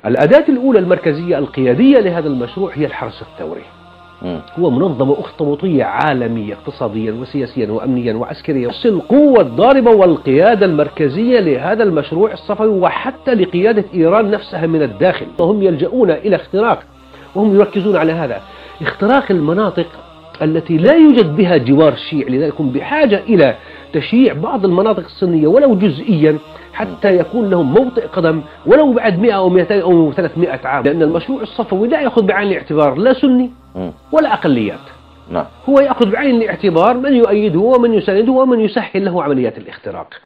الأداة الأولى المركزية القيادية لهذا المشروع هي الحرس الثوري. هو منظمة أخطبوطية عالمية اقتصاديا وسياسيا وأمنيا وعسكريا، القوة الضاربة والقيادة المركزية لهذا المشروع الصفوي، وحتى لقيادة إيران نفسها من الداخل. وهم يلجؤون إلى اختراق، وهم يركزون على هذا، اختراق المناطق التي لا يوجد بها جوار شيعي، لذلك هم بحاجة إلى تشييع بعض المناطق السنية ولو جزئيا، حتى يكون لهم موطئ قدم ولو بعد 100 أو 200 أو 300 عام، لأن المشروع الصفوي لا يأخذ بعين الاعتبار لا سني ولا أقليات. هو يأخذ بعين الاعتبار من يؤيده ومن يسانده ومن يسهل له عمليات الاختراق.